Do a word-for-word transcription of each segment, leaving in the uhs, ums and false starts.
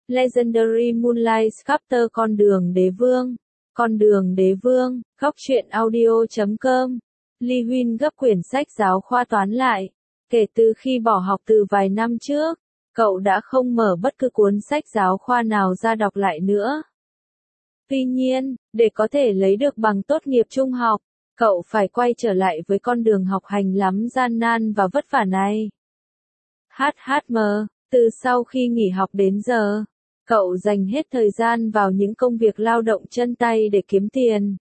Legendary Moonlight Chapter Con đường đế vương. Con đường đế vương, góc truyện audio chấm com. Lee Huynh gấp quyển sách giáo khoa toán lại. Kể từ khi bỏ học từ vài năm trước, cậu đã không mở bất cứ cuốn sách giáo khoa nào ra đọc lại nữa. Tuy nhiên, để có thể lấy được bằng tốt nghiệp trung học, cậu phải quay trở lại với con đường học hành lắm gian nan và vất vả này. hát hát em, từ sau khi nghỉ học đến giờ, cậu dành hết thời gian vào những công việc lao động chân tay để kiếm tiền.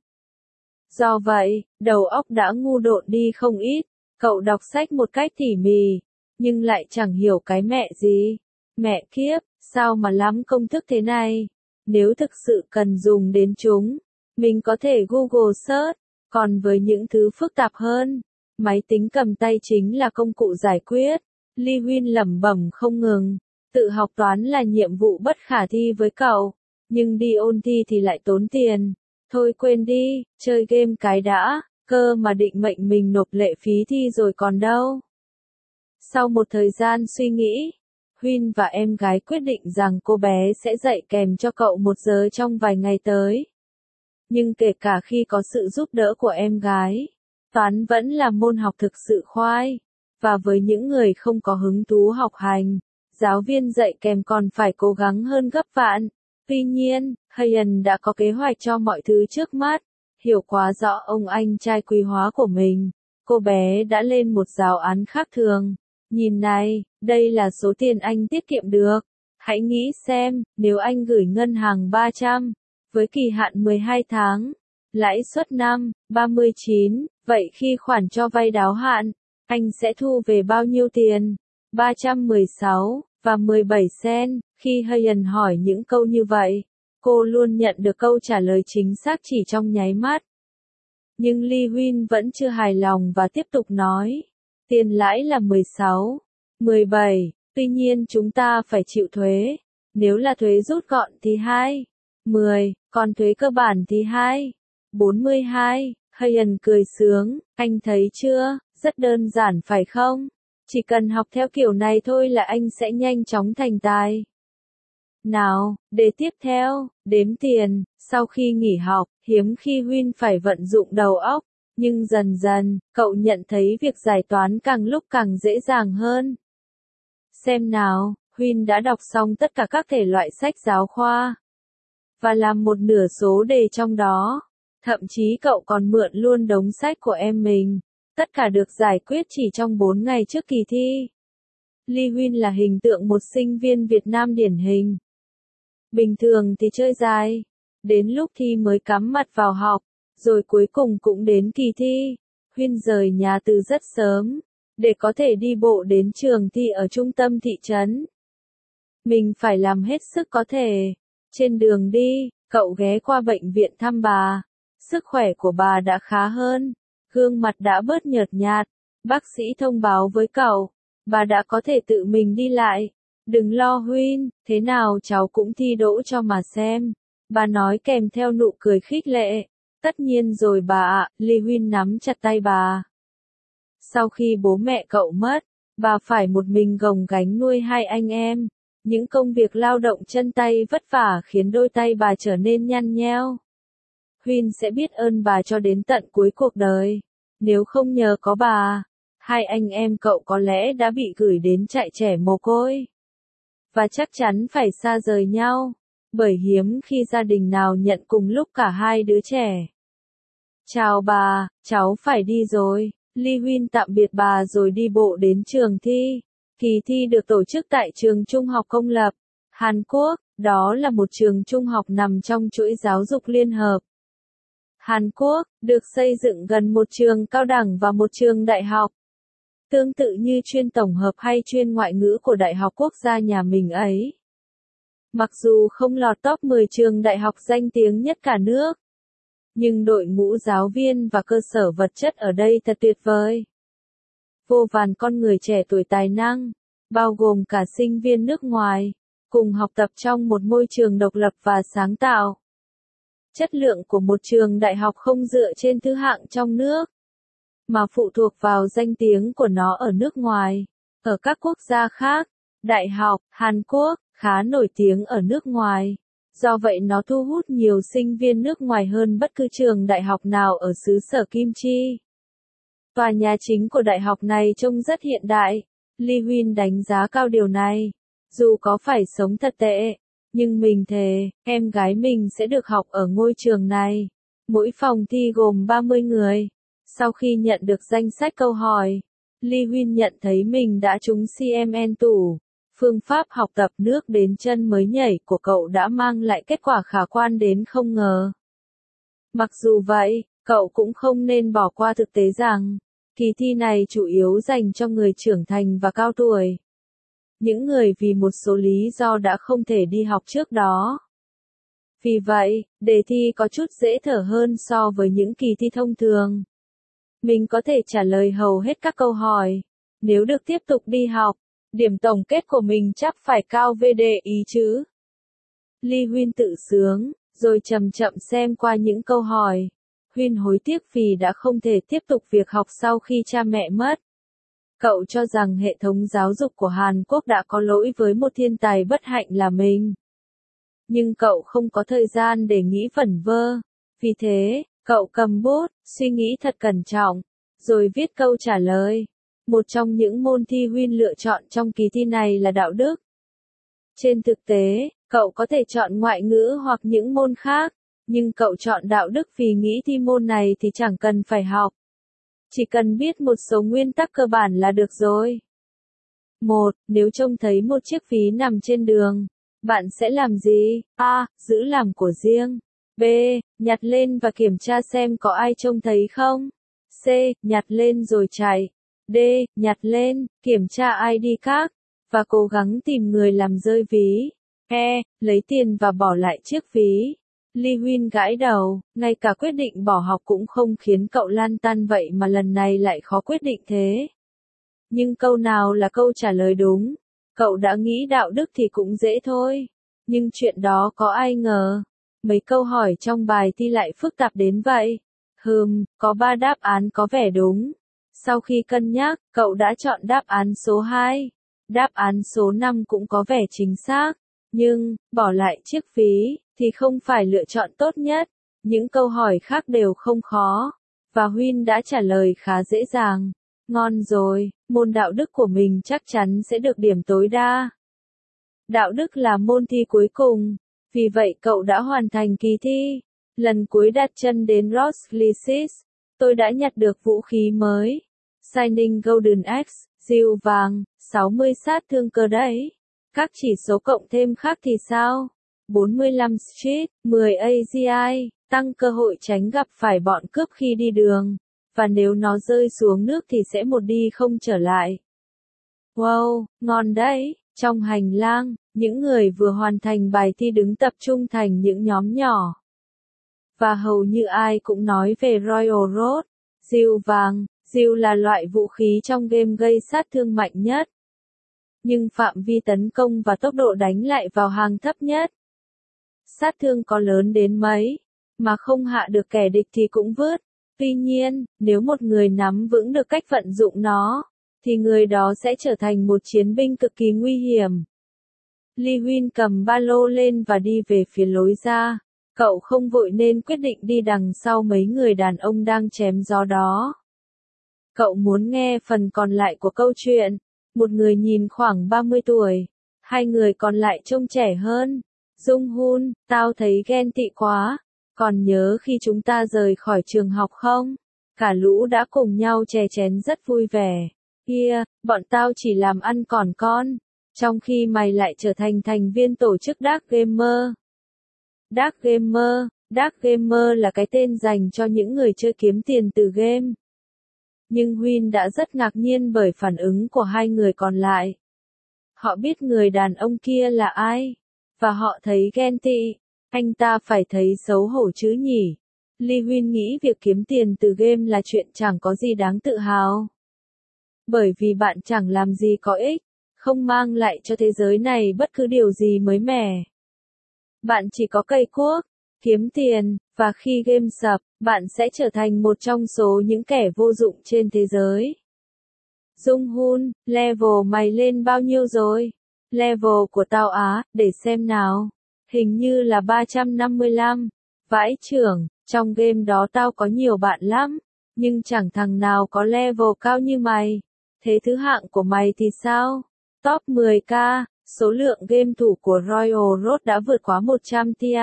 Do vậy, đầu óc đã ngu độn đi không ít, cậu đọc sách một cách tỉ mỉ, nhưng lại chẳng hiểu cái mẹ gì. Mẹ kiếp, sao mà lắm công thức thế này? Nếu thực sự cần dùng đến chúng, mình có thể Google search, còn với những thứ phức tạp hơn, máy tính cầm tay chính là công cụ giải quyết. Lee Huynh lẩm bẩm không ngừng, tự học toán là nhiệm vụ bất khả thi với cậu, nhưng đi ôn thi thì lại tốn tiền. Thôi quên đi, chơi game cái đã, cơ mà định mệnh mình nộp lệ phí thi rồi còn đâu. Sau một thời gian suy nghĩ, Huynh và em gái quyết định rằng cô bé sẽ dạy kèm cho cậu một giờ trong vài ngày tới. Nhưng kể cả khi có sự giúp đỡ của em gái, toán vẫn là môn học thực sự khoai, và với những người không có hứng thú học hành, giáo viên dạy kèm còn phải cố gắng hơn gấp vạn. Tuy nhiên, Hayen đã có kế hoạch cho mọi thứ trước mắt, hiểu quá rõ ông anh trai quý hóa của mình. Cô bé đã lên một giáo án khác thường. Nhìn này, đây là số tiền anh tiết kiệm được. Hãy nghĩ xem, nếu anh gửi ngân hàng ba trăm, với kỳ hạn mười hai tháng, lãi suất năm, ba mươi chín, vậy khi khoản cho vay đáo hạn, anh sẽ thu về bao nhiêu tiền? ba trăm mười sáu, và mười bảy cent. Khi Hayen hỏi những câu như vậy, cô luôn nhận được câu trả lời chính xác chỉ trong nháy mắt. Nhưng Lee Huynh vẫn chưa hài lòng và tiếp tục nói, tiền lãi là mười sáu, mười bảy, tuy nhiên chúng ta phải chịu thuế. Nếu là thuế rút gọn thì hai, mười, còn thuế cơ bản thì hai, bốn mươi hai. Hayen cười sướng, anh thấy chưa, rất đơn giản phải không? Chỉ cần học theo kiểu này thôi là anh sẽ nhanh chóng thành tài. Nào, đề tiếp theo, đếm tiền. Sau khi nghỉ học, hiếm khi Huynh phải vận dụng đầu óc, nhưng dần dần, cậu nhận thấy việc giải toán càng lúc càng dễ dàng hơn. Xem nào, Huynh đã đọc xong tất cả các thể loại sách giáo khoa, và làm một nửa số đề trong đó. Thậm chí cậu còn mượn luôn đống sách của em mình. Tất cả được giải quyết chỉ trong bốn ngày trước kỳ thi. Lee Huynh là hình tượng một sinh viên Việt Nam điển hình. Bình thường thì chơi dài, đến lúc thi mới cắm mặt vào học, rồi cuối cùng cũng đến kỳ thi. Huynh rời nhà từ rất sớm, để có thể đi bộ đến trường thi ở trung tâm thị trấn. Mình phải làm hết sức có thể. Trên đường đi, cậu ghé qua bệnh viện thăm bà. Sức khỏe của bà đã khá hơn, gương mặt đã bớt nhợt nhạt. Bác sĩ thông báo với cậu, bà đã có thể tự mình đi lại. Đừng lo Huynh, thế nào cháu cũng thi đỗ cho mà xem. Bà nói kèm theo nụ cười khích lệ. Tất nhiên rồi bà ạ, Lee Huynh nắm chặt tay bà. Sau khi bố mẹ cậu mất, bà phải một mình gồng gánh nuôi hai anh em. Những công việc lao động chân tay vất vả khiến đôi tay bà trở nên nhăn nheo. Huynh sẽ biết ơn bà cho đến tận cuối cuộc đời. Nếu không nhờ có bà, hai anh em cậu có lẽ đã bị gửi đến trại trẻ mồ côi. Và chắc chắn phải xa rời nhau, bởi hiếm khi gia đình nào nhận cùng lúc cả hai đứa trẻ. Chào bà, cháu phải đi rồi. Lee Huynh tạm biệt bà rồi đi bộ đến trường thi. Kỳ thi được tổ chức tại trường trung học công lập, Hàn Quốc. Đó là một trường trung học nằm trong chuỗi giáo dục liên hợp Hàn Quốc, được xây dựng gần một trường cao đẳng và một trường đại học. Tương tự như chuyên tổng hợp hay chuyên ngoại ngữ của Đại học Quốc gia nhà mình ấy. Mặc dù không lọt top mười trường đại học danh tiếng nhất cả nước, nhưng đội ngũ giáo viên và cơ sở vật chất ở đây thật tuyệt vời. Vô vàn con người trẻ tuổi tài năng, bao gồm cả sinh viên nước ngoài, cùng học tập trong một môi trường độc lập và sáng tạo. Chất lượng của một trường đại học không dựa trên thứ hạng trong nước, mà phụ thuộc vào danh tiếng của nó ở nước ngoài. Ở các quốc gia khác, đại học Hàn Quốc khá nổi tiếng ở nước ngoài. Do vậy nó thu hút nhiều sinh viên nước ngoài hơn bất cứ trường đại học nào ở xứ sở Kim Chi. Tòa nhà chính của đại học này trông rất hiện đại. Lee Huyên đánh giá cao điều này. Dù có phải sống thật tệ, nhưng mình thề, em gái mình sẽ được học ở ngôi trường này. Mỗi phòng thi gồm ba mươi người. Sau khi nhận được danh sách câu hỏi, Lee Huyên nhận thấy mình đã trúng xê em en tủ. Phương pháp học tập nước đến chân mới nhảy của cậu đã mang lại kết quả khả quan đến không ngờ. Mặc dù vậy, cậu cũng không nên bỏ qua thực tế rằng, kỳ thi này chủ yếu dành cho người trưởng thành và cao tuổi. Những người vì một số lý do đã không thể đi học trước đó. Vì vậy, đề thi có chút dễ thở hơn so với những kỳ thi thông thường. Mình có thể trả lời hầu hết các câu hỏi. Nếu được tiếp tục đi học, điểm tổng kết của mình chắc phải cao vê đê ý chứ. Lee Huyên tự sướng, rồi chậm chậm xem qua những câu hỏi. Huyên hối tiếc vì đã không thể tiếp tục việc học sau khi cha mẹ mất. Cậu cho rằng hệ thống giáo dục của Hàn Quốc đã có lỗi với một thiên tài bất hạnh là mình. Nhưng cậu không có thời gian để nghĩ vẩn vơ. Vì thế, cậu cầm bút, suy nghĩ thật cẩn trọng, rồi viết câu trả lời. Một trong những môn thi Huyên lựa chọn trong kỳ thi này là đạo đức. Trên thực tế, cậu có thể chọn ngoại ngữ hoặc những môn khác, nhưng cậu chọn đạo đức vì nghĩ thi môn này thì chẳng cần phải học. Chỉ cần biết một số nguyên tắc cơ bản là được rồi. một. Nếu trông thấy một chiếc ví nằm trên đường, bạn sẽ làm gì? A. Giữ làm của riêng. B. Nhặt lên và kiểm tra xem có ai trông thấy không. C. Nhặt lên rồi chạy. D. Nhặt lên, kiểm tra i đê card, và cố gắng tìm người làm rơi ví. E. Lấy tiền và bỏ lại chiếc ví. Lee Huyên gãi đầu, ngay cả quyết định bỏ học cũng không khiến cậu lan tan vậy mà lần này lại khó quyết định thế. Nhưng câu nào là câu trả lời đúng? Cậu đã nghĩ đạo đức thì cũng dễ thôi. Nhưng chuyện đó có ai ngờ. Mấy câu hỏi trong bài thi lại phức tạp đến vậy. Hừm, có ba đáp án có vẻ đúng. Sau khi cân nhắc, cậu đã chọn đáp án số hai. Đáp án số năm cũng có vẻ chính xác. Nhưng, bỏ lại chiếc ví, thì không phải lựa chọn tốt nhất. Những câu hỏi khác đều không khó. Và Huyên đã trả lời khá dễ dàng. Ngon rồi, môn đạo đức của mình chắc chắn sẽ được điểm tối đa. Đạo đức là môn thi cuối cùng. Vì vậy cậu đã hoàn thành kỳ thi. Lần cuối đặt chân đến Roskilde, tôi đã nhặt được vũ khí mới. Shining Golden Axe, diều vàng, sáu mươi sát thương cơ đấy. Các chỉ số cộng thêm khác thì sao? bốn mươi lăm street, mười a giê i, tăng cơ hội tránh gặp phải bọn cướp khi đi đường. Và nếu nó rơi xuống nước thì sẽ một đi không trở lại. Wow, ngon đấy. Trong hành lang, những người vừa hoàn thành bài thi đứng tập trung thành những nhóm nhỏ. Và hầu như ai cũng nói về Royal Road, diều vàng. Diều là loại vũ khí trong game gây sát thương mạnh nhất. Nhưng phạm vi tấn công và tốc độ đánh lại vào hàng thấp nhất. Sát thương có lớn đến mấy, mà không hạ được kẻ địch thì cũng vứt. Tuy nhiên, nếu một người nắm vững được cách vận dụng nó, thì người đó sẽ trở thành một chiến binh cực kỳ nguy hiểm. Lee Huyên cầm ba lô lên và đi về phía lối ra. Cậu không vội nên quyết định đi đằng sau mấy người đàn ông đang chém gió đó. Cậu muốn nghe phần còn lại của câu chuyện. Một người nhìn khoảng ba mươi tuổi. Hai người còn lại trông trẻ hơn. Dung Hun, tao thấy ghen tị quá. Còn nhớ khi chúng ta rời khỏi trường học không? Cả lũ đã cùng nhau chè chén rất vui vẻ. Kia, bọn tao chỉ làm ăn còn con. Trong khi mày lại trở thành thành viên tổ chức Dark Gamer. Dark Gamer, Dark Gamer là cái tên dành cho những người chơi kiếm tiền từ game. Nhưng Huyên đã rất ngạc nhiên bởi phản ứng của hai người còn lại. Họ biết người đàn ông kia là ai, và họ thấy ghen tị. Anh ta phải thấy xấu hổ chứ nhỉ? Lee Huyên nghĩ việc kiếm tiền từ game là chuyện chẳng có gì đáng tự hào. Bởi vì bạn chẳng làm gì có ích, không mang lại cho thế giới này bất cứ điều gì mới mẻ. Bạn chỉ có cây cuốc, kiếm tiền, và khi game sập, bạn sẽ trở thành một trong số những kẻ vô dụng trên thế giới. Dung Hun, level mày lên bao nhiêu rồi? Level của tao á, để xem nào. Hình như là ba trăm năm mươi lăm. Vãi chưởng, trong game đó tao có nhiều bạn lắm, nhưng chẳng thằng nào có level cao như mày. Thế thứ hạng của mày thì sao? Top mười k, số lượng game thủ của Royal Road đã vượt quá một trăm tier.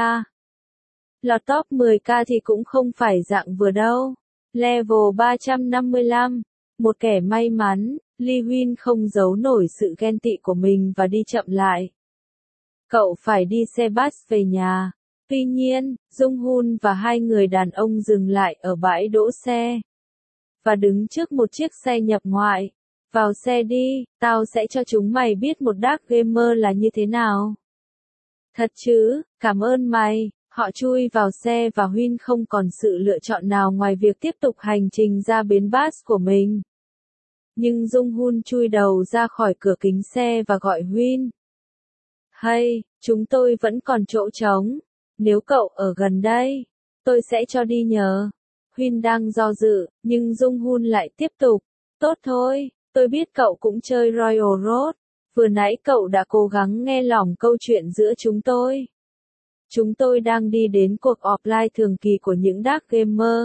Lọt top mười k thì cũng không phải dạng vừa đâu. Level ba trăm năm mươi lăm, một kẻ may mắn, Lee Win không giấu nổi sự ghen tị của mình và đi chậm lại. Cậu phải đi xe bus về nhà. Tuy nhiên, Jung Hoon và hai người đàn ông dừng lại ở bãi đỗ xe. Và đứng trước một chiếc xe nhập ngoại. Vào xe đi, tao sẽ cho chúng mày biết một dark gamer là như thế nào. Thật chứ, cảm ơn mày. Họ chui vào xe và Huyên không còn sự lựa chọn nào ngoài việc tiếp tục hành trình ra bến bus của mình. Nhưng Jung Hoon chui đầu ra khỏi cửa kính xe và gọi Huyên. Hay, chúng tôi vẫn còn chỗ trống. Nếu cậu ở gần đây, tôi sẽ cho đi nhờ. Huyên đang do dự, nhưng Jung Hoon lại tiếp tục. Tốt thôi, tôi biết cậu cũng chơi Royal Road. Vừa nãy cậu đã cố gắng nghe lỏng câu chuyện giữa chúng tôi. Chúng tôi đang đi đến cuộc offline thường kỳ của những dark gamer.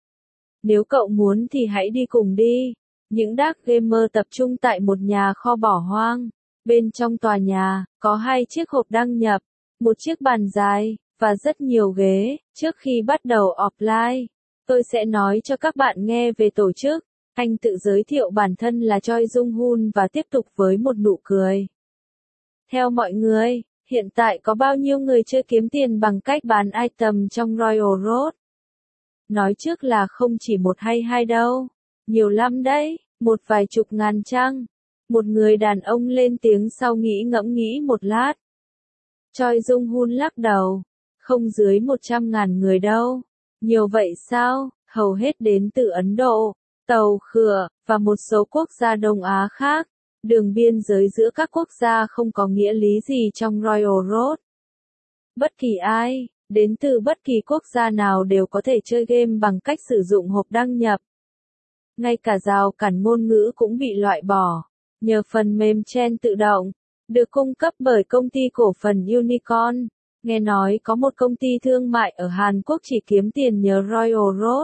Nếu cậu muốn thì hãy đi cùng đi. Những dark gamer tập trung tại một nhà kho bỏ hoang. Bên trong tòa nhà, có hai chiếc hộp đăng nhập, một chiếc bàn dài, và rất nhiều ghế. Trước khi bắt đầu offline, tôi sẽ nói cho các bạn nghe về tổ chức. Anh tự giới thiệu bản thân là Choi Jung Hoon và tiếp tục với một nụ cười. Theo mọi người, hiện tại có bao nhiêu người chơi kiếm tiền bằng cách bán item trong Royal Road? Nói trước là không chỉ một hay hai đâu. Nhiều lắm đấy, một vài chục ngàn chăng? Một người đàn ông lên tiếng sau nghĩ ngẫm nghĩ một lát. Choi Jung Hoon lắc đầu. Không dưới một trăm ngàn người đâu. Nhiều vậy sao? Hầu hết đến từ Ấn Độ, Tàu Khửa, và một số quốc gia Đông Á khác. Đường biên giới giữa các quốc gia không có nghĩa lý gì trong Royal Road. Bất kỳ ai, đến từ bất kỳ quốc gia nào đều có thể chơi game bằng cách sử dụng hộp đăng nhập. Ngay cả rào cản ngôn ngữ cũng bị loại bỏ, nhờ phần mềm chen tự động, được cung cấp bởi công ty cổ phần Unicorn. Nghe nói có một công ty thương mại ở Hàn Quốc chỉ kiếm tiền nhờ Royal Road.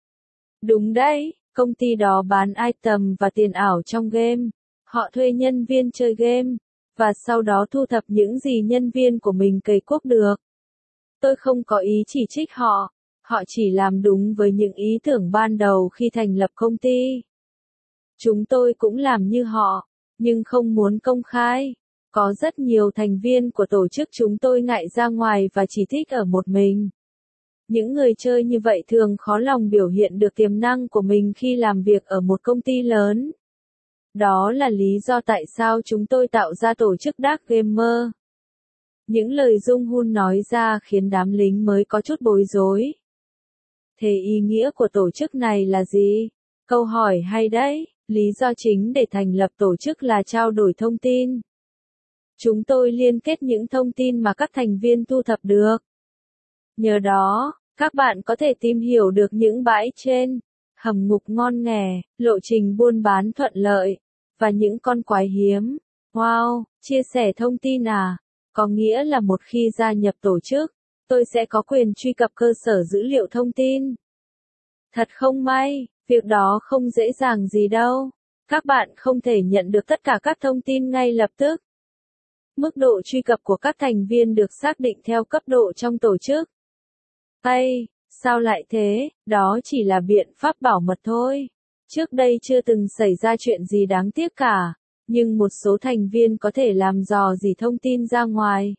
Đúng đấy, công ty đó bán item và tiền ảo trong game. Họ thuê nhân viên chơi game, và sau đó thu thập những gì nhân viên của mình cày cuốc được. Tôi không có ý chỉ trích họ, họ chỉ làm đúng với những ý tưởng ban đầu khi thành lập công ty. Chúng tôi cũng làm như họ, nhưng không muốn công khai. Có rất nhiều thành viên của tổ chức chúng tôi ngại ra ngoài và chỉ thích ở một mình. Những người chơi như vậy thường khó lòng biểu hiện được tiềm năng của mình khi làm việc ở một công ty lớn. Đó là lý do tại sao chúng tôi tạo ra tổ chức Dark Gamer. Những lời Jung Hoon nói ra khiến đám lính mới có chút bối rối. Thế ý nghĩa của tổ chức này là gì? Câu hỏi hay đấy, lý do chính để thành lập tổ chức là trao đổi thông tin. Chúng tôi liên kết những thông tin mà các thành viên thu thập được. Nhờ đó, các bạn có thể tìm hiểu được những bãi trên, hầm ngục ngon nghè, lộ trình buôn bán thuận lợi, và những con quái hiếm. Wow, chia sẻ thông tin à? Có nghĩa là một khi gia nhập tổ chức, tôi sẽ có quyền truy cập cơ sở dữ liệu thông tin. Thật không may, việc đó không dễ dàng gì đâu. Các bạn không thể nhận được tất cả các thông tin ngay lập tức. Mức độ truy cập của các thành viên được xác định theo cấp độ trong tổ chức. Ây, sao lại thế? Đó chỉ là biện pháp bảo mật thôi. Trước đây chưa từng xảy ra chuyện gì đáng tiếc cả, nhưng một số thành viên có thể làm dò dỉ thông tin ra ngoài.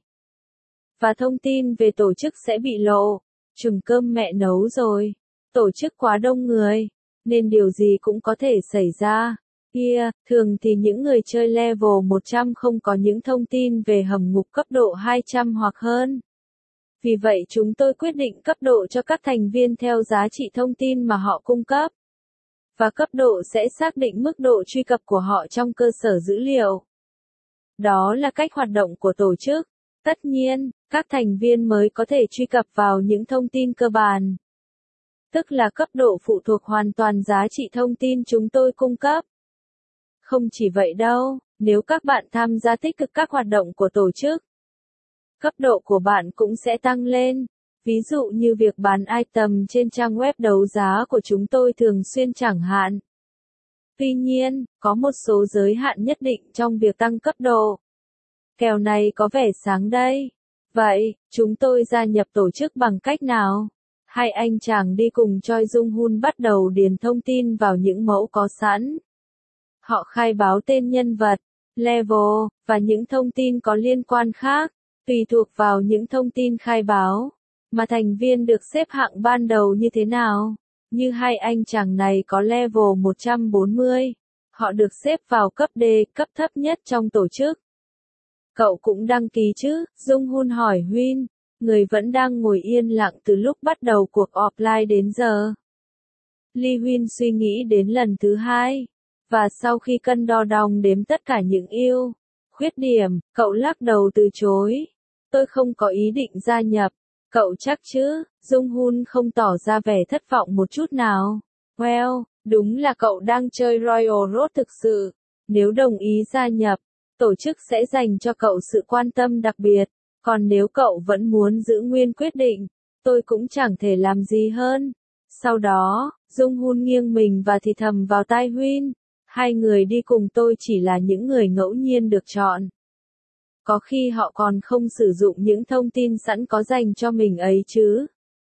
Và thông tin về tổ chức sẽ bị lộ. Trùng cơm mẹ nấu rồi. Tổ chức quá đông người, nên điều gì cũng có thể xảy ra. Kia, thường thì những người chơi level một trăm không có những thông tin về hầm ngục cấp độ hai trăm hoặc hơn. Vì vậy chúng tôi quyết định cấp độ cho các thành viên theo giá trị thông tin mà họ cung cấp. Và cấp độ sẽ xác định mức độ truy cập của họ trong cơ sở dữ liệu. Đó là cách hoạt động của tổ chức. Tất nhiên, các thành viên mới có thể truy cập vào những thông tin cơ bản. Tức là cấp độ phụ thuộc hoàn toàn giá trị thông tin chúng tôi cung cấp. Không chỉ vậy đâu, Nếu các bạn tham gia tích cực các hoạt động của tổ chức, cấp độ của bạn cũng sẽ tăng lên. Ví dụ như việc bán item trên trang web đấu giá của chúng tôi thường xuyên chẳng hạn. Tuy nhiên, có một số giới hạn nhất định trong việc tăng cấp độ. Kèo này có vẻ sáng đây. Vậy, chúng tôi gia nhập tổ chức bằng cách nào? Hai anh chàng đi cùng Choi Jung Hoon bắt đầu điền thông tin vào những mẫu có sẵn. Họ khai báo tên nhân vật, level, và những thông tin có liên quan khác. Tùy thuộc vào những thông tin khai báo, mà thành viên được xếp hạng ban đầu như thế nào. Như hai anh chàng này có level một trăm bốn mươi. Họ được xếp vào cấp D, cấp thấp nhất trong tổ chức. Cậu cũng đăng ký chứ? Jung Hoon hỏi Huyên, người vẫn đang ngồi yên lặng từ lúc bắt đầu cuộc offline đến giờ. Lee Huyên suy nghĩ đến lần thứ hai, và sau khi cân đo đong đếm tất cả những ưu, khuyết điểm, cậu lắc đầu từ chối. Tôi không có ý định gia nhập. Cậu chắc chứ? Jung Hoon không tỏ ra vẻ thất vọng một chút nào. Well, đúng là cậu đang chơi Royal Road thực sự. Nếu đồng ý gia nhập, tổ chức sẽ dành cho cậu sự quan tâm đặc biệt. Còn nếu cậu vẫn muốn giữ nguyên quyết định, tôi cũng chẳng thể làm gì hơn. Sau đó, Jung Hoon nghiêng mình và thì thầm vào tai Huyên. Hai người đi cùng tôi chỉ là những người ngẫu nhiên được chọn. Có khi họ còn không sử dụng những thông tin sẵn có dành cho mình ấy chứ.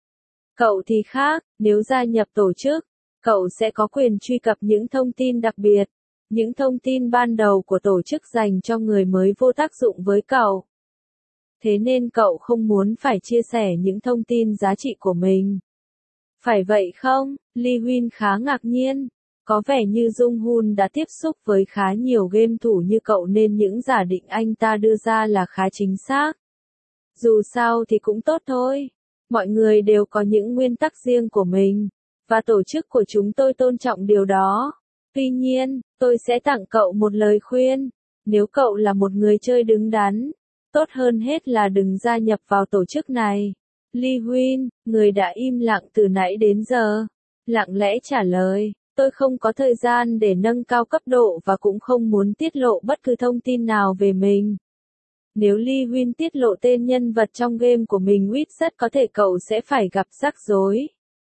Cậu thì khác, nếu gia nhập tổ chức, cậu sẽ có quyền truy cập những thông tin đặc biệt, những thông tin ban đầu của tổ chức dành cho người mới vô tác dụng với cậu. Thế nên cậu không muốn phải chia sẻ những thông tin giá trị của mình. Phải vậy không? Lee Huyên khá ngạc nhiên. Có vẻ như Jung Hoon đã tiếp xúc với khá nhiều game thủ như cậu nên những giả định anh ta đưa ra là khá chính xác. Dù sao thì cũng tốt thôi. Mọi người đều có những nguyên tắc riêng của mình, và tổ chức của chúng tôi tôn trọng điều đó. Tuy nhiên, tôi sẽ tặng cậu một lời khuyên. Nếu cậu là một người chơi đứng đắn, tốt hơn hết là đừng gia nhập vào tổ chức này. Lee Huyên, người đã im lặng từ nãy đến giờ, lặng lẽ trả lời. Tôi không có thời gian để nâng cao cấp độ và cũng không muốn tiết lộ bất cứ thông tin nào về mình. Nếu Lee Huyên tiết lộ tên nhân vật trong game của mình Wit rất có thể cậu sẽ phải gặp rắc rối.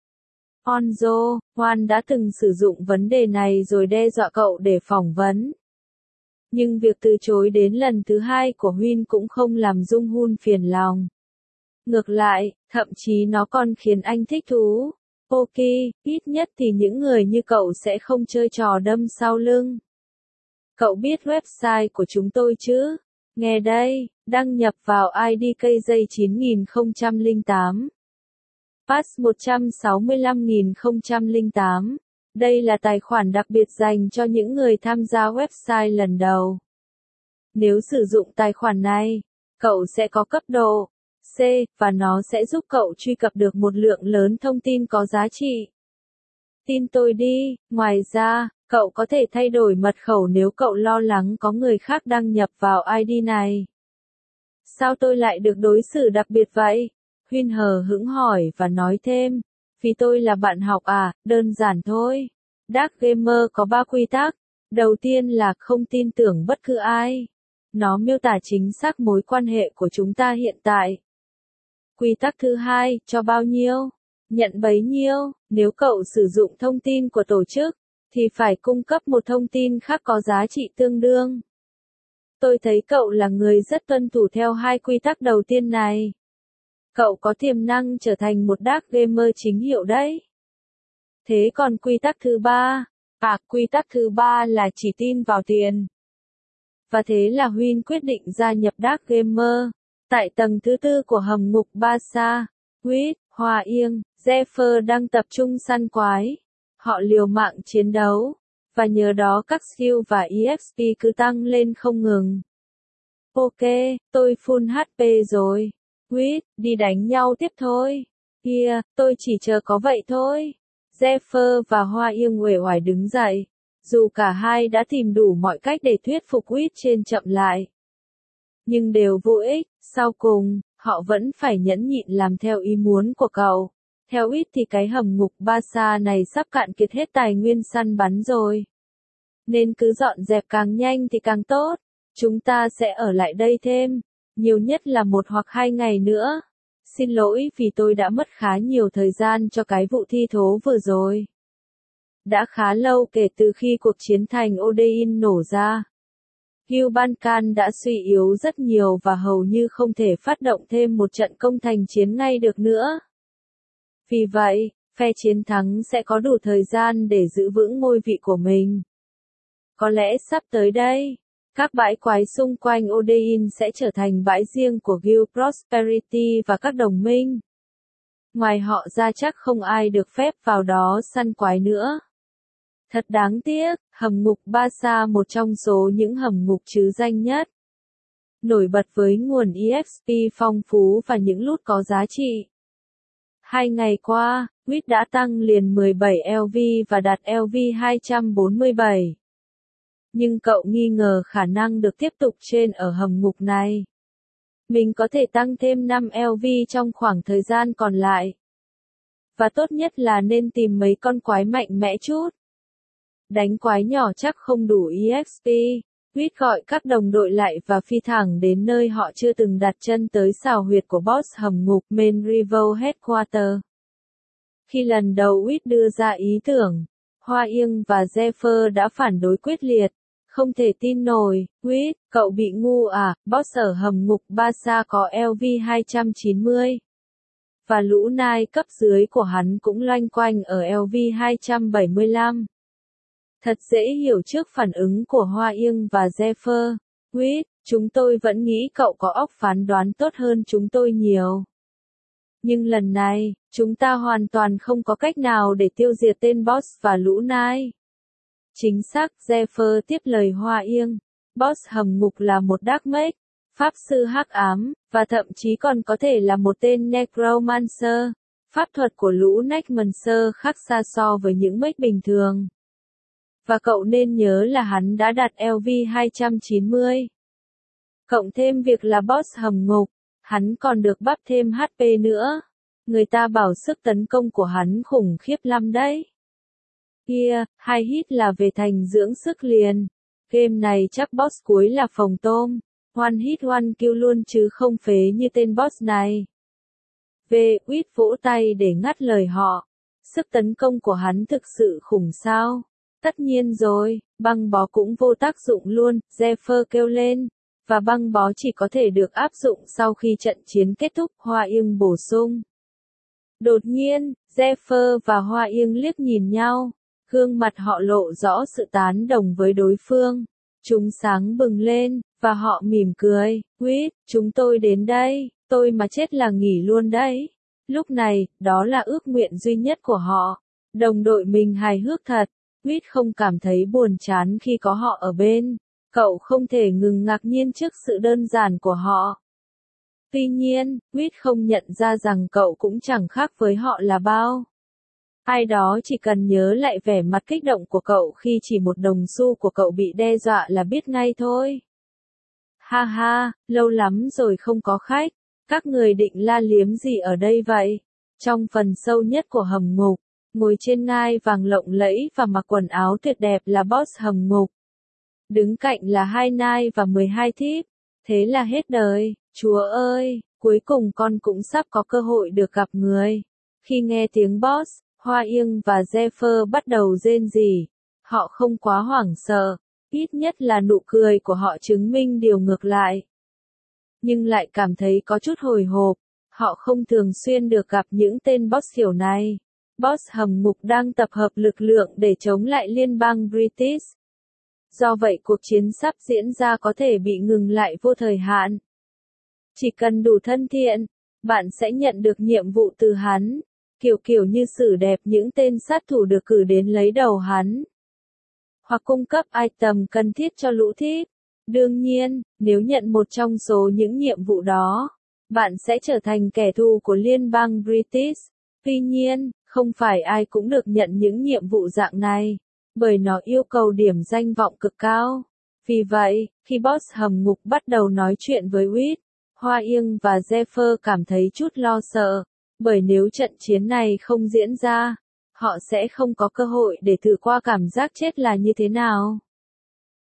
Onzo, Hoan đã từng sử dụng vấn đề này rồi đe dọa cậu để phỏng vấn. Nhưng việc từ chối đến lần thứ hai của Huyên cũng không làm Jung Hoon phiền lòng. Ngược lại, thậm chí nó còn khiến anh thích thú. Ok, ít nhất thì những người như cậu sẽ không chơi trò đâm sau lưng. Cậu biết website của chúng tôi chứ? Nghe đây, đăng nhập vào i đê K J chín nghìn không trăm lẻ tám. Pass một trăm sáu mươi lăm nghìn không trăm lẻ tám. Đây là tài khoản đặc biệt dành cho những người tham gia website lần đầu. Nếu sử dụng tài khoản này, cậu sẽ có cấp độ C, và nó sẽ giúp cậu truy cập được một lượng lớn thông tin có giá trị. Tin tôi đi, ngoài ra, cậu có thể thay đổi mật khẩu nếu cậu lo lắng có người khác đăng nhập vào i đê này. Sao tôi lại được đối xử đặc biệt vậy? Huyên hờ hững hỏi và nói thêm. Vì tôi là bạn học à, đơn giản thôi. Dark Gamer có ba quy tắc. Đầu tiên là không tin tưởng bất cứ ai. Nó miêu tả chính xác mối quan hệ của chúng ta hiện tại. Quy tắc thứ hai, cho bao nhiêu, nhận bấy nhiêu. Nếu cậu sử dụng thông tin của tổ chức, thì phải cung cấp một thông tin khác có giá trị tương đương. Tôi thấy cậu là người rất tuân thủ theo hai quy tắc đầu tiên này. Cậu có tiềm năng trở thành một dark gamer chính hiệu đấy. Thế còn quy tắc thứ ba? À, quy tắc thứ ba là chỉ tin vào tiền. Và thế là Huyên quyết định gia nhập Dark Gamer. Tại tầng thứ tư của hầm ngục Ba Sa, Wit, Hoa Yên, Zephyr đang tập trung săn quái. Họ liều mạng chiến đấu, và nhờ đó các skill và e ích pê cứ tăng lên không ngừng. Ok, tôi full hát pê rồi. Wit, đi đánh nhau tiếp thôi. Kia, tôi chỉ chờ có vậy thôi. Zephyr và Hoa Yên uể oải đứng dậy. Dù cả hai đã tìm đủ mọi cách để thuyết phục Wit trên chậm lại, nhưng đều vô ích. Sau cùng, họ vẫn phải nhẫn nhịn làm theo ý muốn của cậu. Theo Wit thì cái hầm ngục Ba Sa này sắp cạn kiệt hết tài nguyên săn bắn rồi. Nên cứ dọn dẹp càng nhanh thì càng tốt. Chúng ta sẽ ở lại đây thêm, nhiều nhất là một hoặc hai ngày nữa. Xin lỗi vì tôi đã mất khá nhiều thời gian cho cái vụ thi thố vừa rồi. Đã khá lâu kể từ khi cuộc chiến thành Odein nổ ra. Gulbenkian đã suy yếu rất nhiều và hầu như không thể phát động thêm một trận công thành chiến ngay được nữa. Vì vậy, phe chiến thắng sẽ có đủ thời gian để giữ vững ngôi vị của mình. Có lẽ sắp tới đây, các bãi quái xung quanh Odein sẽ trở thành bãi riêng của Guild Prosperity và các đồng minh. Ngoài họ ra chắc không ai được phép vào đó săn quái nữa. Thật đáng tiếc, hầm ngục Basa một trong số những hầm ngục trứ danh nhất. Nổi bật với nguồn e ích pê phong phú và những loot có giá trị. Hai ngày qua, Wit đã tăng liền mười bảy L V và đạt L V hai trăm bốn mươi bảy. Nhưng cậu nghi ngờ khả năng được tiếp tục trên ở hầm ngục này. Mình có thể tăng thêm năm L V trong khoảng thời gian còn lại. Và tốt nhất là nên tìm mấy con quái mạnh mẽ chút. Đánh quái nhỏ chắc không đủ e ích pê. Wit gọi các đồng đội lại và phi thẳng đến nơi họ chưa từng đặt chân tới xào huyệt của boss hầm ngục Main Rival Headquarter. Khi lần đầu Wit đưa ra ý tưởng, Hoa Yên và Zephyr đã phản đối quyết liệt. Không thể tin nổi, Wit, cậu bị ngu à, boss ở hầm ngục Basa có L V hai trăm chín mươi. Và lũ nai cấp dưới của hắn cũng loanh quanh ở L V hai trăm bảy mươi lăm. Thật dễ hiểu trước phản ứng của Hoa Yên và Zephyr. Wit, chúng tôi vẫn nghĩ cậu có óc phán đoán tốt hơn chúng tôi nhiều. Nhưng lần này, chúng ta hoàn toàn không có cách nào để tiêu diệt tên boss và lũ nai. Chính xác, Zephyr tiếp lời Hoa Yên. Boss hầm ngục là một Dark Mage, pháp sư hắc ám, và thậm chí còn có thể là một tên Necromancer. Pháp thuật của lũ Necromancer khác xa so với những mage bình thường. Và cậu nên nhớ là hắn đã đạt L V hai trăm chín mươi. Cộng thêm việc là boss hầm ngục, hắn còn được bắp thêm H P nữa. Người ta bảo sức tấn công của hắn khủng khiếp lắm đấy. Kia, hai hit là về thành dưỡng sức liền. Game này chắc boss cuối là phồng tôm. One hit one kill luôn chứ không phế như tên boss này. Về, Wit vỗ tay để ngắt lời họ. Sức tấn công của hắn thực sự khủng sao? Tất nhiên rồi, băng bó cũng vô tác dụng luôn, Zephyr kêu lên. Và băng bó chỉ có thể được áp dụng sau khi trận chiến kết thúc, Hoa Yên bổ sung. Đột nhiên, Zephyr và Hoa Yên liếc nhìn nhau. Gương mặt họ lộ rõ sự tán đồng với đối phương. Chúng sáng bừng lên, và họ mỉm cười. Wit, chúng tôi đến đây, tôi mà chết là nghỉ luôn đấy. Lúc này, đó là ước nguyện duy nhất của họ. Đồng đội mình hài hước thật. Wit không cảm thấy buồn chán khi có họ ở bên. Cậu không thể ngừng ngạc nhiên trước sự đơn giản của họ. Tuy nhiên, Wit không nhận ra rằng cậu cũng chẳng khác với họ là bao. Ai đó chỉ cần nhớ lại vẻ mặt kích động của cậu khi chỉ một đồng xu của cậu bị đe dọa là biết ngay thôi. Ha ha, lâu lắm rồi không có khách. Các người định la liếm gì ở đây vậy? Trong phần sâu nhất của hầm ngục, ngồi trên ngai vàng lộng lẫy và mặc quần áo tuyệt đẹp là boss hầm ngục. Đứng cạnh là hai nai và mười hai thiếp. Thế là hết đời, chúa ơi, cuối cùng con cũng sắp có cơ hội được gặp người. Khi nghe tiếng boss, Hoa Yên và Zephyr bắt đầu rên rỉ. Họ không quá hoảng sợ, ít nhất là nụ cười của họ chứng minh điều ngược lại. Nhưng lại cảm thấy có chút hồi hộp, họ không thường xuyên được gặp những tên boss kiểu này. Boss hầm ngục đang tập hợp lực lượng để chống lại liên bang British. Do vậy cuộc chiến sắp diễn ra có thể bị ngừng lại vô thời hạn. Chỉ cần đủ thân thiện, bạn sẽ nhận được nhiệm vụ từ hắn. Kiểu kiểu như xử đẹp những tên sát thủ được cử đến lấy đầu hắn. Hoặc cung cấp item cần thiết cho lũ thiếp. Đương nhiên, nếu nhận một trong số những nhiệm vụ đó, bạn sẽ trở thành kẻ thù của liên bang British. Tuy nhiên, không phải ai cũng được nhận những nhiệm vụ dạng này, bởi nó yêu cầu điểm danh vọng cực cao. Vì vậy, khi boss hầm ngục bắt đầu nói chuyện với Wit, Hoa Yên và Zephyr cảm thấy chút lo sợ. Bởi nếu trận chiến này không diễn ra, họ sẽ không có cơ hội để thử qua cảm giác chết là như thế nào.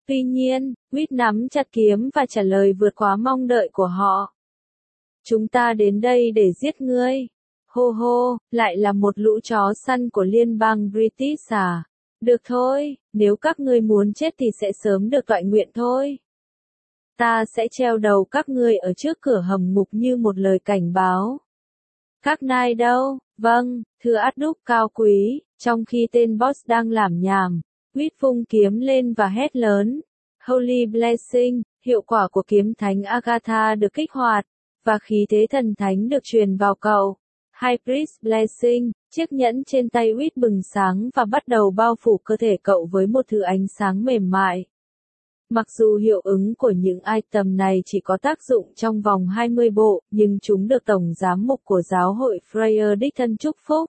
Tuy nhiên, Quýt nắm chặt kiếm và trả lời vượt quá mong đợi của họ. Chúng ta đến đây để giết ngươi. Hô hô, lại là một lũ chó săn của liên bang British à? Được thôi, nếu các ngươi muốn chết thì sẽ sớm được toại nguyện thôi. Ta sẽ treo đầu các ngươi ở trước cửa hầm ngục như một lời cảnh báo. Các nai đâu? Vâng, thưa át đúc cao quý, trong khi tên boss đang làm nhảm, Quýt vung kiếm lên và hét lớn. Holy Blessing, hiệu quả của kiếm thánh Agatha được kích hoạt, và khí thế thần thánh được truyền vào cậu. High Priest Blessing, chiếc nhẫn trên tay Quýt bừng sáng và bắt đầu bao phủ cơ thể cậu với một thứ ánh sáng mềm mại. Mặc dù hiệu ứng của những item này chỉ có tác dụng trong vòng hai mươi bộ, nhưng chúng được Tổng Giám mục của giáo hội Freya đích thân chúc phúc.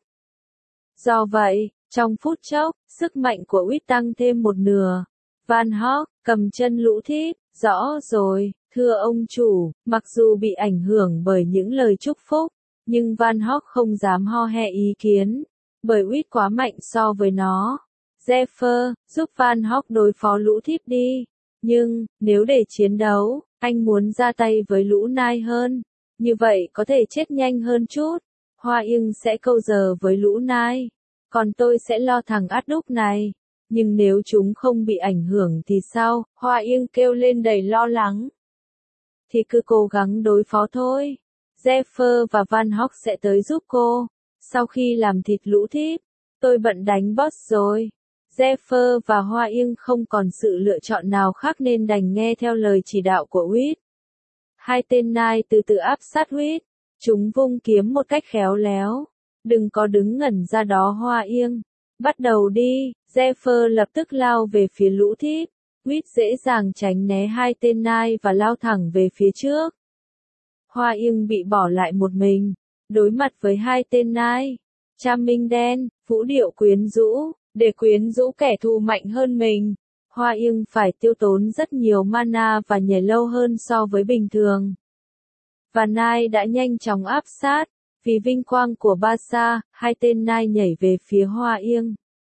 Do vậy, trong phút chốc, sức mạnh của Quýt tăng thêm một nửa. Van Hog, cầm chân lũ thiếp, rõ rồi, thưa ông chủ, mặc dù bị ảnh hưởng bởi những lời chúc phúc, nhưng Van Hog không dám ho he ý kiến, bởi Quýt quá mạnh so với nó. Zephyr, giúp Van Hog đối phó lũ thiếp đi. Nhưng, nếu để chiến đấu, anh muốn ra tay với lũ nai hơn. Như vậy có thể chết nhanh hơn chút. Hoa Yên sẽ câu giờ với lũ nai. Còn tôi sẽ lo thằng át đúc này. Nhưng nếu chúng không bị ảnh hưởng thì sao? Hoa Yên kêu lên đầy lo lắng. Thì cứ cố gắng đối phó thôi. Zephyr và Van Hog sẽ tới giúp cô. Sau khi làm thịt lũ thiếp, tôi bận đánh boss rồi. Zephyr và Hoa Yên không còn sự lựa chọn nào khác nên đành nghe theo lời chỉ đạo của Quýt. Hai tên nai từ từ áp sát Quýt. Chúng vung kiếm một cách khéo léo. Đừng có đứng ngẩn ra đó Hoa Yên. Bắt đầu đi, Zephyr lập tức lao về phía lũ thiếp. Quýt dễ dàng tránh né hai tên nai và lao thẳng về phía trước. Hoa Yên bị bỏ lại một mình, đối mặt với hai tên nai. Charming đen, vũ điệu quyến rũ. Để quyến rũ kẻ thù mạnh hơn mình, Hoa Yên phải tiêu tốn rất nhiều mana và nhảy lâu hơn so với bình thường. Và nai đã nhanh chóng áp sát, vì vinh quang của Basa, hai tên nai nhảy về phía Hoa Yên.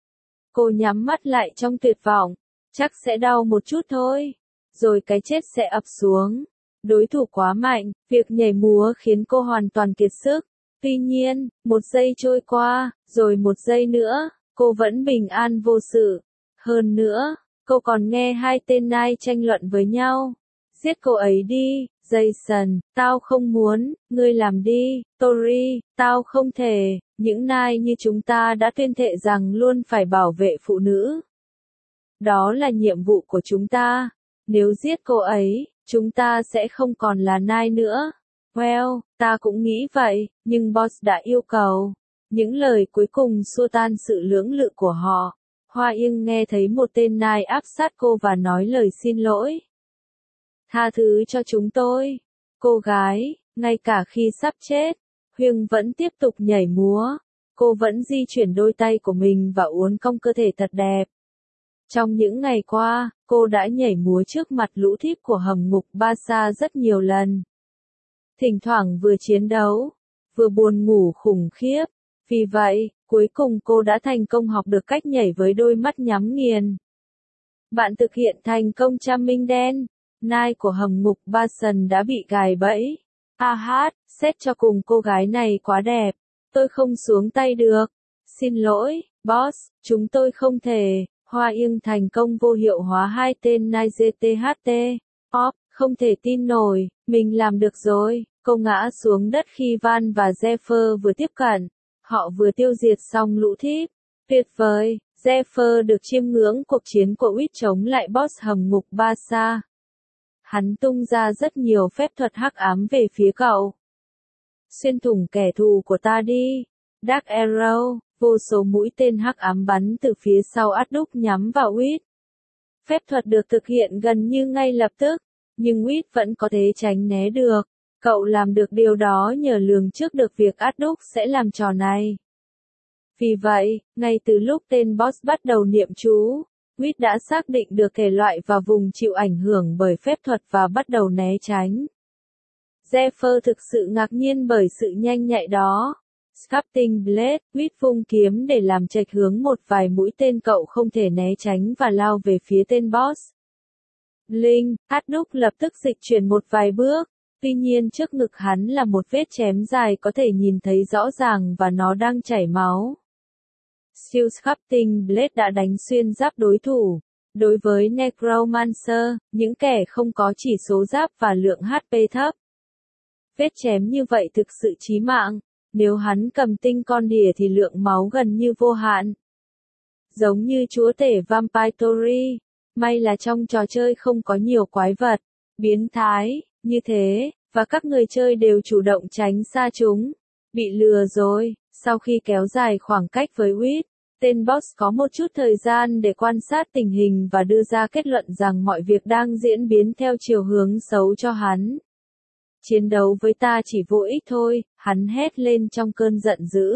Cô nhắm mắt lại trong tuyệt vọng, chắc sẽ đau một chút thôi, rồi cái chết sẽ ập xuống. Đối thủ quá mạnh, việc nhảy múa khiến cô hoàn toàn kiệt sức. Tuy nhiên, một giây trôi qua, rồi một giây nữa. Cô vẫn bình an vô sự. Hơn nữa, cô còn nghe hai tên nai tranh luận với nhau. Giết cô ấy đi, Jason, tao không muốn, ngươi làm đi, Tori, tao không thể, những nai như chúng ta đã tuyên thệ rằng luôn phải bảo vệ phụ nữ. Đó là nhiệm vụ của chúng ta. Nếu giết cô ấy, chúng ta sẽ không còn là nai nữa. Well, ta cũng nghĩ vậy, nhưng boss đã yêu cầu. Những lời cuối cùng xua tan sự lưỡng lự của họ. Hoa Yên nghe thấy một tên nai áp sát cô và nói lời xin lỗi. Tha thứ cho chúng tôi. Cô gái, ngay cả khi sắp chết, Huyên vẫn tiếp tục nhảy múa. Cô vẫn di chuyển đôi tay của mình và uốn cong cơ thể thật đẹp. Trong những ngày qua, cô đã nhảy múa trước mặt lũ thiếp của hầm ngục Basa rất nhiều lần. Thỉnh thoảng vừa chiến đấu, vừa buồn ngủ khủng khiếp. Vì vậy, cuối cùng cô đã thành công học được cách nhảy với đôi mắt nhắm nghiền. Bạn thực hiện thành công Charming đen. Nai của hầm ngục Bason đã bị gài bẫy. A hát, xét cho cùng cô gái này quá đẹp. Tôi không xuống tay được. Xin lỗi, boss, chúng tôi không thể. Hoa Yên thành công vô hiệu hóa hai tên nai giê tê hát tê. Op, không thể tin nổi, mình làm được rồi. Cô ngã xuống đất khi Van và Zephyr vừa tiếp cận. Họ vừa tiêu diệt xong lũ thiếp. Tuyệt vời, Zephyr được chiêm ngưỡng cuộc chiến của Quýt chống lại boss hầm ngục Basa. Hắn tung ra rất nhiều phép thuật hắc ám về phía cậu. Xuyên thủng kẻ thù của ta đi. Dark Arrow, vô số mũi tên hắc ám bắn từ phía sau át đúc nhắm vào Quýt. Phép thuật được thực hiện gần như ngay lập tức, nhưng Quýt vẫn có thể tránh né được. Cậu làm được điều đó nhờ lường trước được việc át đúc sẽ làm trò này. Vì vậy, ngay từ lúc tên boss bắt đầu niệm chú, Quýt đã xác định được thể loại và vùng chịu ảnh hưởng bởi phép thuật và bắt đầu né tránh. Zephyr thực sự ngạc nhiên bởi sự nhanh nhạy đó. Sculpting Blade, Quýt vung kiếm để làm chệch hướng một vài mũi tên cậu không thể né tránh và lao về phía tên boss. Bling, Adnuk lập tức dịch chuyển một vài bước. Tuy nhiên trước ngực hắn là một vết chém dài có thể nhìn thấy rõ ràng và nó đang chảy máu. Siêu Sculpting Blade đã đánh xuyên giáp đối thủ. Đối với Necromancer, những kẻ không có chỉ số giáp và lượng hát pê thấp, vết chém như vậy thực sự chí mạng. Nếu hắn cầm tinh con đỉa thì lượng máu gần như vô hạn. Giống như chúa tể Vampire Tori. May là trong trò chơi không có nhiều quái vật biến thái như thế, và các người chơi đều chủ động tránh xa chúng. Bị lừa rồi. Sau khi kéo dài khoảng cách với Wit, tên boss có một chút thời gian để quan sát tình hình và đưa ra kết luận rằng mọi việc đang diễn biến theo chiều hướng xấu cho hắn. Chiến đấu với ta chỉ vô ích thôi, hắn hét lên trong cơn giận dữ.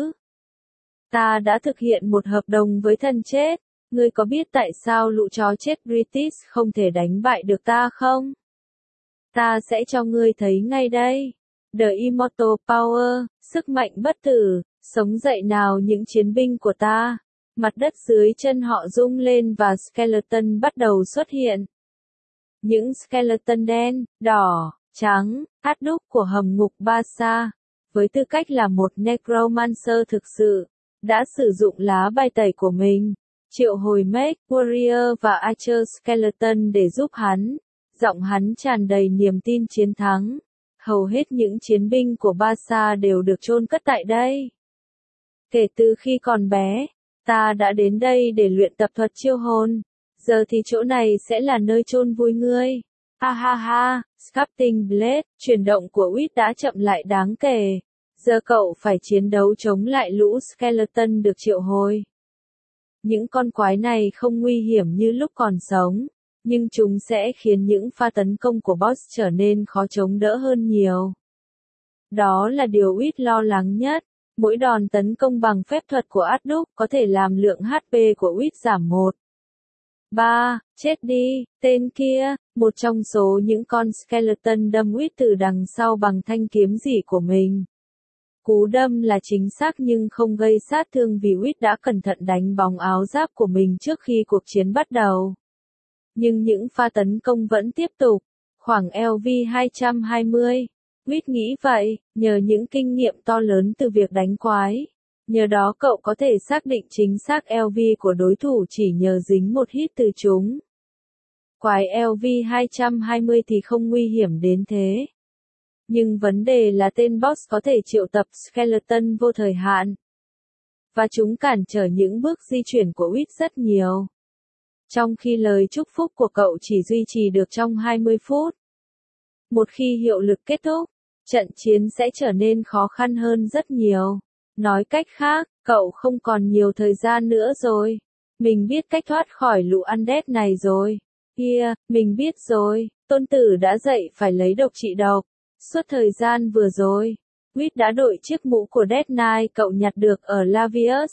Ta đã thực hiện một hợp đồng với thần chết. Ngươi có biết tại sao lũ chó chết British không thể đánh bại được ta không? Ta sẽ cho ngươi thấy ngay đây. The Immortal Power, sức mạnh bất tử, sống dậy nào những chiến binh của ta. Mặt đất dưới chân họ rung lên và skeleton bắt đầu xuất hiện. Những skeleton đen, đỏ, trắng, Adnuk của hầm ngục Basa, với tư cách là một necromancer thực sự, đã sử dụng lá bài tẩy của mình, triệu hồi Mech, Warrior và Archer Skeleton để giúp hắn. Giọng hắn tràn đầy niềm tin chiến thắng. Hầu hết những chiến binh của Basa đều được chôn cất tại đây. Kể từ khi còn bé, ta đã đến đây để luyện tập thuật chiêu hồn. Giờ thì chỗ này sẽ là nơi chôn vùi ngươi. Ha ha ha, Sculpting Blade, chuyển động của Wit đã chậm lại đáng kể. Giờ cậu phải chiến đấu chống lại lũ skeleton được triệu hồi. Những con quái này không nguy hiểm như lúc còn sống, nhưng chúng sẽ khiến những pha tấn công của boss trở nên khó chống đỡ hơn nhiều. Đó là điều Wit lo lắng nhất. Mỗi đòn tấn công bằng phép thuật của Adnuk có thể làm lượng hát pê của Wit giảm một. ba. Chết đi, tên kia, một trong số những con skeleton đâm Wit từ đằng sau bằng thanh kiếm rỉ của mình. Cú đâm là chính xác nhưng không gây sát thương vì Wit đã cẩn thận đánh bóng áo giáp của mình trước khi cuộc chiến bắt đầu. Nhưng những pha tấn công vẫn tiếp tục. Khoảng L V hai trăm hai mươi. Wit nghĩ vậy, nhờ những kinh nghiệm to lớn từ việc đánh quái. Nhờ đó cậu có thể xác định chính xác L V của đối thủ chỉ nhờ dính một hit từ chúng. Quái L V hai trăm hai mươi thì không nguy hiểm đến thế. Nhưng vấn đề là tên boss có thể triệu tập skeleton vô thời hạn. Và chúng cản trở những bước di chuyển của Wit rất nhiều. Trong khi lời chúc phúc của cậu chỉ duy trì được trong hai mươi phút. Một khi hiệu lực kết thúc, trận chiến sẽ trở nên khó khăn hơn rất nhiều. Nói cách khác, cậu không còn nhiều thời gian nữa rồi. Mình biết cách thoát khỏi lũ undead này rồi. Kia, mình biết rồi, tôn tử đã dạy phải lấy độc trị độc. Suốt thời gian vừa rồi, Wit đã đội chiếc mũ của Death Knight cậu nhặt được ở Lavius.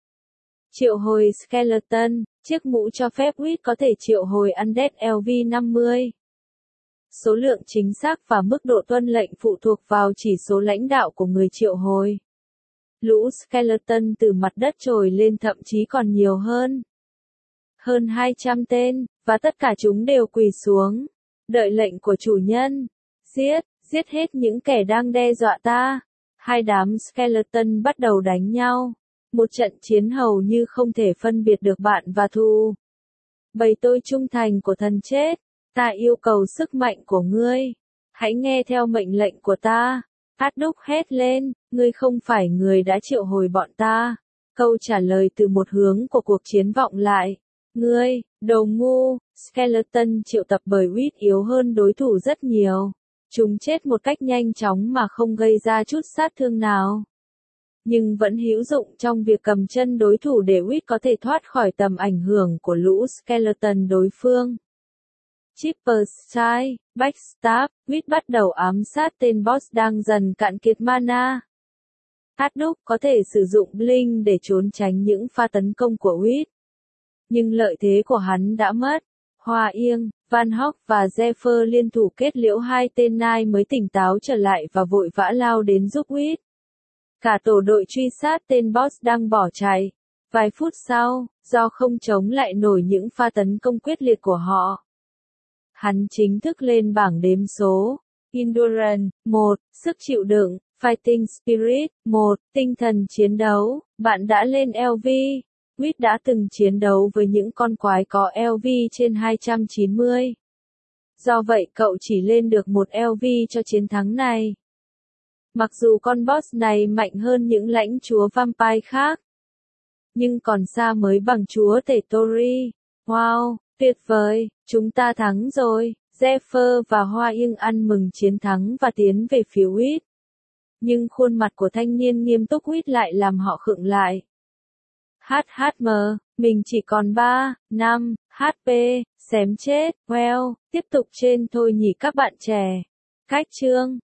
Triệu hồi Skeleton, chiếc mũ cho phép Wit có thể triệu hồi Undead L V năm mươi. Số lượng chính xác và mức độ tuân lệnh phụ thuộc vào chỉ số lãnh đạo của người triệu hồi. Lũ Skeleton từ mặt đất trồi lên thậm chí còn nhiều hơn. Hơn hai trăm tên, và tất cả chúng đều quỳ xuống. Đợi lệnh của chủ nhân. Giết, giết hết những kẻ đang đe dọa ta. Hai đám Skeleton bắt đầu đánh nhau. Một trận chiến hầu như không thể phân biệt được bạn và thù. Bầy tôi trung thành của thần chết. Ta yêu cầu sức mạnh của ngươi. Hãy nghe theo mệnh lệnh của ta. Adnuk hét lên, ngươi không phải người đã triệu hồi bọn ta. Câu trả lời từ một hướng của cuộc chiến vọng lại. Ngươi, đồ ngu, Skeleton triệu tập bởi Wit yếu hơn đối thủ rất nhiều. Chúng chết một cách nhanh chóng mà không gây ra chút sát thương nào. Nhưng vẫn hữu dụng trong việc cầm chân đối thủ để Wit có thể thoát khỏi tầm ảnh hưởng của lũ Skeleton đối phương. Chipper Strike, Backstab, Wit bắt đầu ám sát tên boss đang dần cạn kiệt mana. Adnuk có thể sử dụng Blink để trốn tránh những pha tấn công của Wit. Nhưng lợi thế của hắn đã mất. Hoa Yên, Van Hok và Zephyr liên thủ kết liễu hai tên nai mới tỉnh táo trở lại và vội vã lao đến giúp Wit. Cả tổ đội truy sát tên boss đang bỏ chạy. Vài phút sau, do không chống lại nổi những pha tấn công quyết liệt của họ, hắn chính thức lên bảng đếm số. Endurance, một, sức chịu đựng, Fighting Spirit, một, tinh thần chiến đấu, bạn đã lên lv. Witt đã từng chiến đấu với những con quái có lv trên hai trăm chín mươi. Do vậy cậu chỉ lên được một lv cho chiến thắng này. Mặc dù con boss này mạnh hơn những lãnh chúa vampire khác, nhưng còn xa mới bằng chúa tể Tori. Wow, tuyệt vời, chúng ta thắng rồi. Zephyr và Hoa Yên ăn mừng chiến thắng và tiến về phía Witt. Nhưng khuôn mặt của thanh niên nghiêm túc Witt lại làm họ khựng lại. hát hát em, mình chỉ còn ba, năm, hát pê, xém chết, well, tiếp tục trên thôi nhỉ các bạn trẻ. Cách chương